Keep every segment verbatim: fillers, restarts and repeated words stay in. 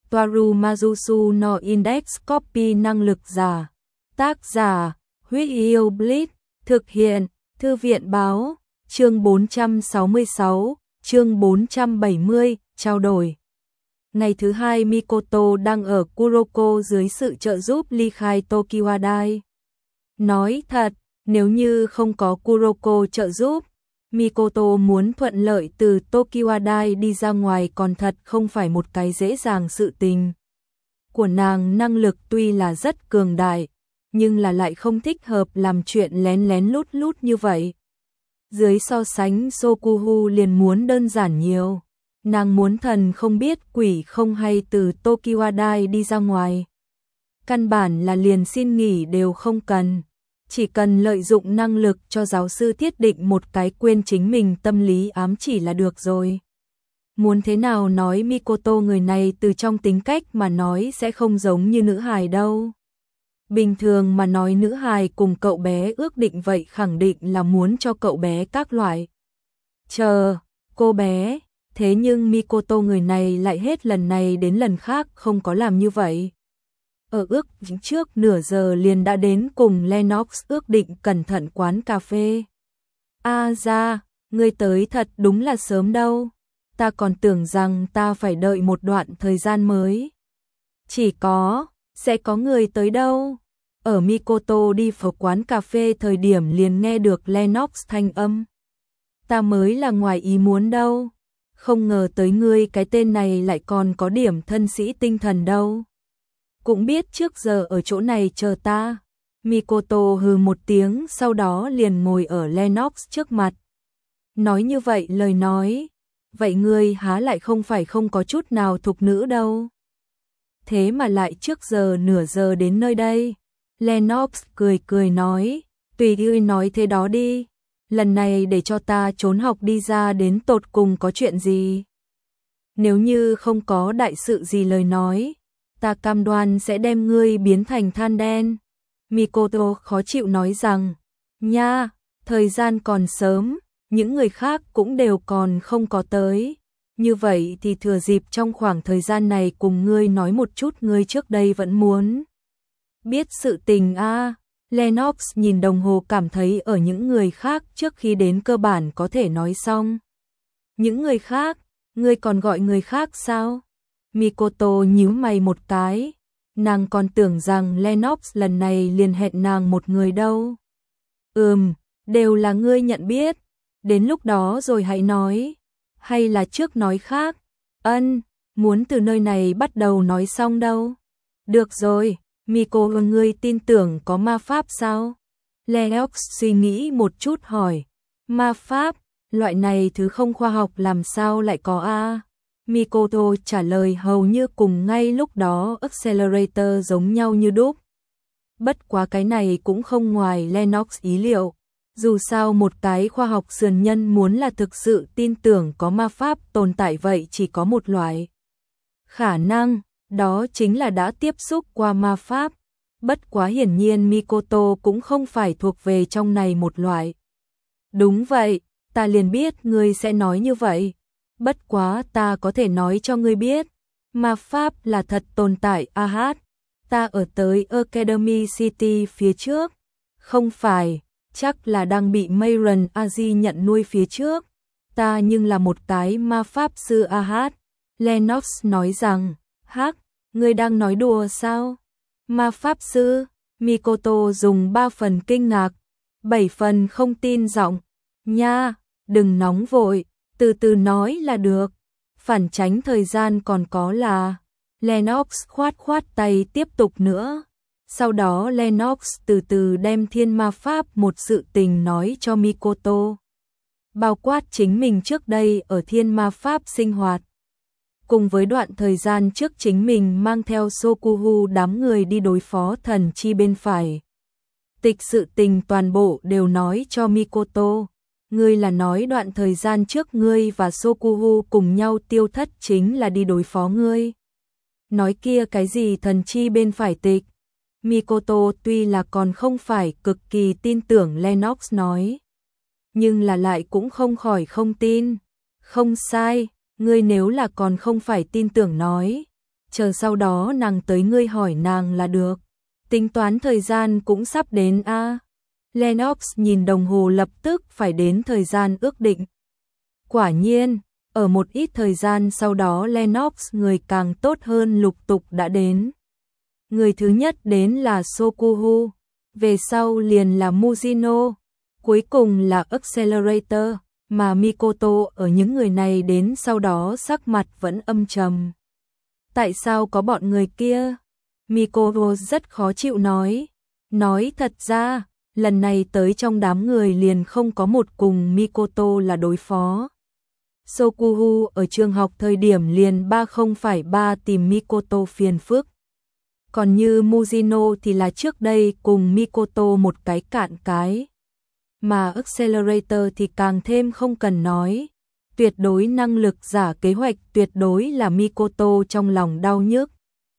Toaru Majusu no Index Copy năng lực giả. Tác giả, Huyết Yêu Blitz, thực hiện, Thư viện báo, chương bốn trăm sáu mươi sáu, chương bốn trăm bảy mươi, trao đổi. Ngày thứ hai Mikoto đang ở Kuroko dưới sự trợ giúp ly khai Tokiwadai. Nói thật, nếu như không có Kuroko trợ giúp, Mikoto muốn thuận lợi từ Tokiwadai đi ra ngoài còn thật không phải một cái dễ dàng sự tình. Của nàng năng lực tuy là rất cường đại, nhưng là lại không thích hợp làm chuyện lén lén lút lút như vậy. Dưới so sánh Sokuhu liền muốn đơn giản nhiều. Nàng muốn thần không biết quỷ không hay từ Tokiwadai đi ra ngoài. Căn bản là liền xin nghỉ đều không cần. Chỉ cần lợi dụng năng lực cho giáo sư thiết định một cái quên chính mình tâm lý ám chỉ là được rồi. Muốn thế nào nói Mikoto người này từ trong tính cách mà nói sẽ không giống như nữ hài đâu. Bình thường mà nói nữ hài cùng cậu bé ước định vậy khẳng định là muốn cho cậu bé các loại. Chờ, cô bé, thế nhưng Mikoto người này lại hết lần này đến lần khác không có làm như vậy. Ở ước trước nửa giờ liền đã đến cùng Lennox ước định cẩn thận quán cà phê. A ra, ngươi tới thật đúng là sớm đâu. Ta còn tưởng rằng ta phải đợi một đoạn thời gian mới. Chỉ có, sẽ có người tới đâu. Ở Mikoto đi vào quán cà phê thời điểm liền nghe được Lennox thanh âm. Ta mới là ngoài ý muốn đâu. Không ngờ tới ngươi cái tên này lại còn có điểm thân sĩ tinh thần đâu. Cũng biết trước giờ ở chỗ này chờ ta. Mikoto hừ một tiếng sau đó liền ngồi ở Lennox trước mặt. Nói như vậy lời nói. Vậy ngươi há lại không phải không có chút nào thục nữ đâu. Thế mà lại trước giờ nửa giờ đến nơi đây. Lennox cười cười nói. Tùy ngươi nói thế đó đi. Lần này để cho ta trốn học đi ra đến tột cùng có chuyện gì. Nếu như không có đại sự gì lời nói. Ta cam đoan sẽ đem ngươi biến thành than đen. Mikoto khó chịu nói rằng. Nha, thời gian còn sớm. Những người khác cũng đều còn không có tới. Như vậy thì thừa dịp trong khoảng thời gian này cùng ngươi nói một chút ngươi trước đây vẫn muốn biết sự tình a. À. Lennox nhìn đồng hồ cảm thấy ở những người khác trước khi đến cơ bản có thể nói xong. Những người khác, ngươi còn gọi người khác sao? Mikoto nhíu mày một cái. Nàng còn tưởng rằng Lennox lần này liền hẹn nàng một người đâu. Ừm, đều là ngươi nhận biết. Đến lúc đó rồi hãy nói. Hay là trước nói khác? Ân, muốn từ nơi này bắt đầu nói xong đâu. Được rồi, Miko ngươi tin tưởng có ma pháp sao? Lennox suy nghĩ một chút hỏi. Ma pháp, loại này thứ không khoa học làm sao lại có a? Mikoto trả lời hầu như cùng ngay lúc đó Accelerator giống nhau như đúc. Bất quá cái này cũng không ngoài Lennox ý liệu. Dù sao một cái khoa học sườn nhân muốn là thực sự tin tưởng có ma pháp tồn tại vậy chỉ có một loại khả năng, đó chính là đã tiếp xúc qua ma pháp. Bất quá hiển nhiên Mikoto cũng không phải thuộc về trong này một loại. Đúng vậy, ta liền biết ngươi sẽ nói như vậy. Bất quá ta có thể nói cho ngươi biết, ma pháp là thật tồn tại a hát. Ta ở tới Academy City phía trước, không phải, chắc là đang bị Mayron Aji nhận nuôi phía trước. Ta nhưng là một cái ma pháp sư a hát. Lennox nói rằng, hắc, ngươi đang nói đùa sao? Ma pháp sư, Mikoto dùng ba phần kinh ngạc, bảy phần không tin giọng. Nha, đừng nóng vội. Từ từ nói là được. Phản tránh thời gian còn có là. Lennox khoát khoát tay tiếp tục nữa. Sau đó Lennox từ từ đem thiên ma pháp một sự tình nói cho Mikoto. Bao quát chính mình trước đây ở thiên ma pháp sinh hoạt. Cùng với đoạn thời gian trước chính mình mang theo Sokuhu đám người đi đối phó thần chi bên phải. Tịch sự tình toàn bộ đều nói cho Mikoto. Ngươi là nói đoạn thời gian trước ngươi và Sokuhu cùng nhau tiêu thất chính là đi đối phó ngươi. Nói kia cái gì thần chi bên phải tịch. Mikoto tuy là còn không phải cực kỳ tin tưởng Lennox nói. Nhưng là lại cũng không khỏi không tin. Không sai, ngươi nếu là còn không phải tin tưởng nói. chờ sau đó nàng tới ngươi hỏi nàng là được. Tính toán thời gian cũng sắp đến a. À. Lennox nhìn đồng hồ lập tức phải đến thời gian ước định. Quả nhiên, ở một ít thời gian sau đó Lennox người càng tốt hơn lục tục đã đến. Người thứ nhất đến là Sokuhu, về sau liền là Mujino, cuối cùng là Accelerator, mà Mikoto ở những người này đến sau đó sắc mặt vẫn âm trầm. Tại sao có bọn người kia? Mikoto rất khó chịu nói. Nói thật ra, lần này tới trong đám người liền không có một cùng Mikoto là đối phó. Sokuhu ở trường học thời điểm liền ba không phải ba tìm Mikoto phiền phức. Còn như Mujino thì là trước đây cùng Mikoto một cái cạn cái. Mà Accelerator thì càng thêm không cần nói. Tuyệt đối năng lực giả kế hoạch tuyệt đối là Mikoto trong lòng đau nhức.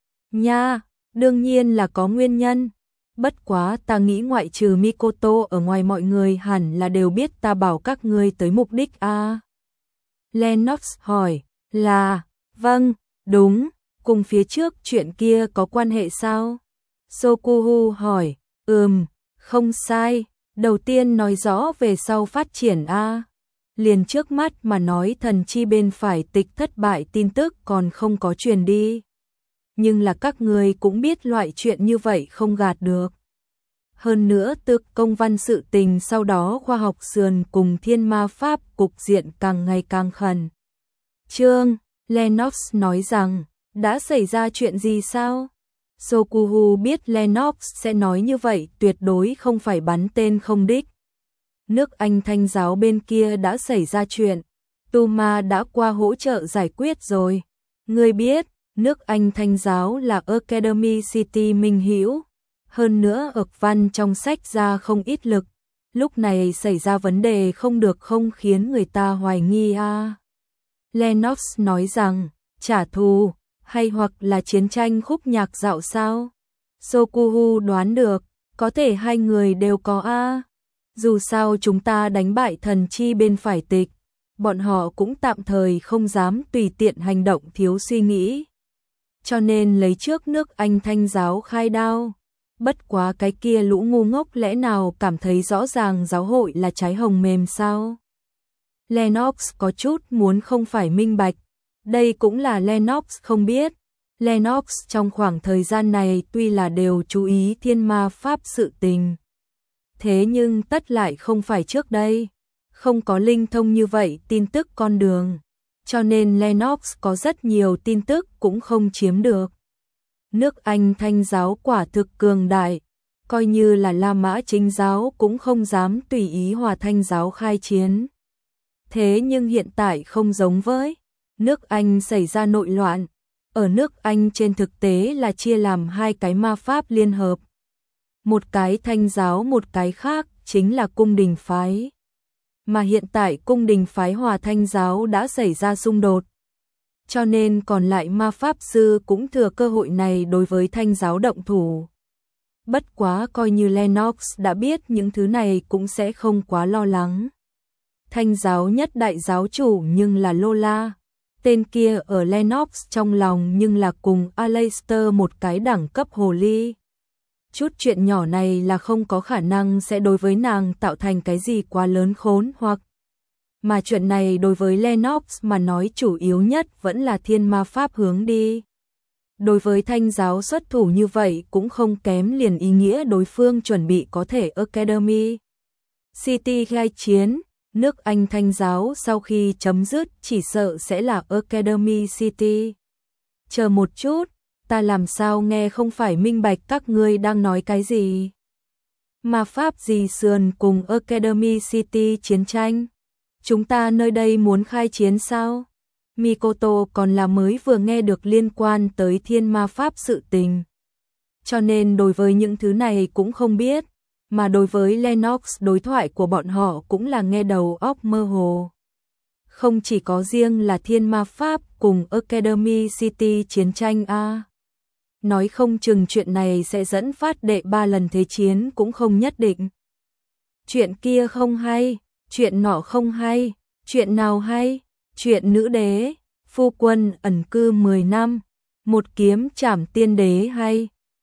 Nha, đương nhiên là có nguyên nhân. Bất quá ta nghĩ ngoại trừ Mikoto ở ngoài mọi người hẳn là đều biết ta bảo các ngươi tới mục đích a. À? Lennox hỏi, là, vâng, đúng, cùng phía trước chuyện kia có quan hệ sao? Sokuhu hỏi, ừm, không sai, đầu tiên nói rõ về sau phát triển a. À? Liền trước mắt mà nói thần chi bên phải tịch thất bại tin tức còn không có truyền đi. Nhưng là các người cũng biết loại chuyện như vậy không gạt được. Hơn nữa từ công văn sự tình sau đó khoa học sườn cùng thiên ma pháp cục diện càng ngày càng khẩn trương. Lennox nói rằng, đã xảy ra chuyện gì sao? Sokuhu biết Lennox sẽ nói như vậy tuyệt đối không phải bắn tên không đích. Nước Anh Thanh giáo bên kia đã xảy ra chuyện, Tuma đã qua hỗ trợ giải quyết rồi. Ngươi biết, nước Anh Thanh giáo là Academy City minh hữu. Hơn nữa ực văn trong sách ra không ít lực, lúc này xảy ra vấn đề không được không khiến người ta hoài nghi a. À. Lennox nói rằng, trả thù, hay hoặc là chiến tranh khúc nhạc dạo sao? Sokuhu đoán được, có thể hai người đều có a. À. Dù sao chúng ta đánh bại thần chi bên phải tịch, bọn họ cũng tạm thời không dám tùy tiện hành động thiếu suy nghĩ. Cho nên lấy trước nước Anh Thanh giáo khai đao. Bất quá cái kia lũ ngu ngốc lẽ nào cảm thấy rõ ràng giáo hội là trái hồng mềm sao? Lennox có chút muốn không phải minh bạch. Đây cũng là Lennox không biết. Lennox trong khoảng thời gian này tuy là đều chú ý thiên ma pháp sự tình. Thế nhưng tất lại không phải trước đây. Không có linh thông như vậy tin tức con đường. Cho nên Lennox có rất nhiều tin tức cũng không chiếm được. Nước Anh Thanh giáo quả thực cường đại, coi như là La Mã Chính giáo cũng không dám tùy ý hòa Thanh giáo khai chiến. Thế nhưng hiện tại không giống với, nước Anh xảy ra nội loạn, ở nước Anh trên thực tế là chia làm hai cái ma pháp liên hợp. Một cái Thanh giáo một cái khác chính là cung đình phái. Mà hiện tại cung đình phái hòa Thanh giáo đã xảy ra xung đột. Cho nên còn lại ma pháp sư cũng thừa cơ hội này đối với Thanh giáo động thủ. Bất quá coi như Lennox đã biết những thứ này cũng sẽ không quá lo lắng. Thanh giáo nhất đại giáo chủ nhưng là Lola. Tên kia ở Lennox trong lòng nhưng là cùng Aleister một cái đẳng cấp hồ ly. Chút chuyện nhỏ này là không có khả năng sẽ đối với nàng tạo thành cái gì quá lớn khốn hoặc. Mà chuyện này đối với Lennox mà nói chủ yếu nhất vẫn là thiên ma pháp hướng đi. Đối với Thanh giáo xuất thủ như vậy cũng không kém liền ý nghĩa đối phương chuẩn bị có thể Academy City khai chiến. Nước Anh Thanh giáo sau khi chấm dứt chỉ sợ sẽ là Academy City. Chờ một chút, ta làm sao nghe không phải minh bạch các ngươi đang nói cái gì? Ma pháp gì sườn cùng Academy City chiến tranh? Chúng ta nơi đây muốn khai chiến sao? Mikoto còn là mới vừa nghe được liên quan tới thiên ma pháp sự tình. Cho nên đối với những thứ này cũng không biết, mà đối với Lennox đối thoại của bọn họ cũng là nghe đầu óc mơ hồ. Không chỉ có riêng là thiên ma pháp cùng Academy City chiến tranh a. Nói không chừng chuyện này sẽ dẫn phát đệ ba lần thế chiến cũng không nhất định. Chuyện kia không hay, chuyện nọ không hay, chuyện nào hay, chuyện nữ đế, phu quân ẩn cư mười năm, một kiếm trảm tiên đế hay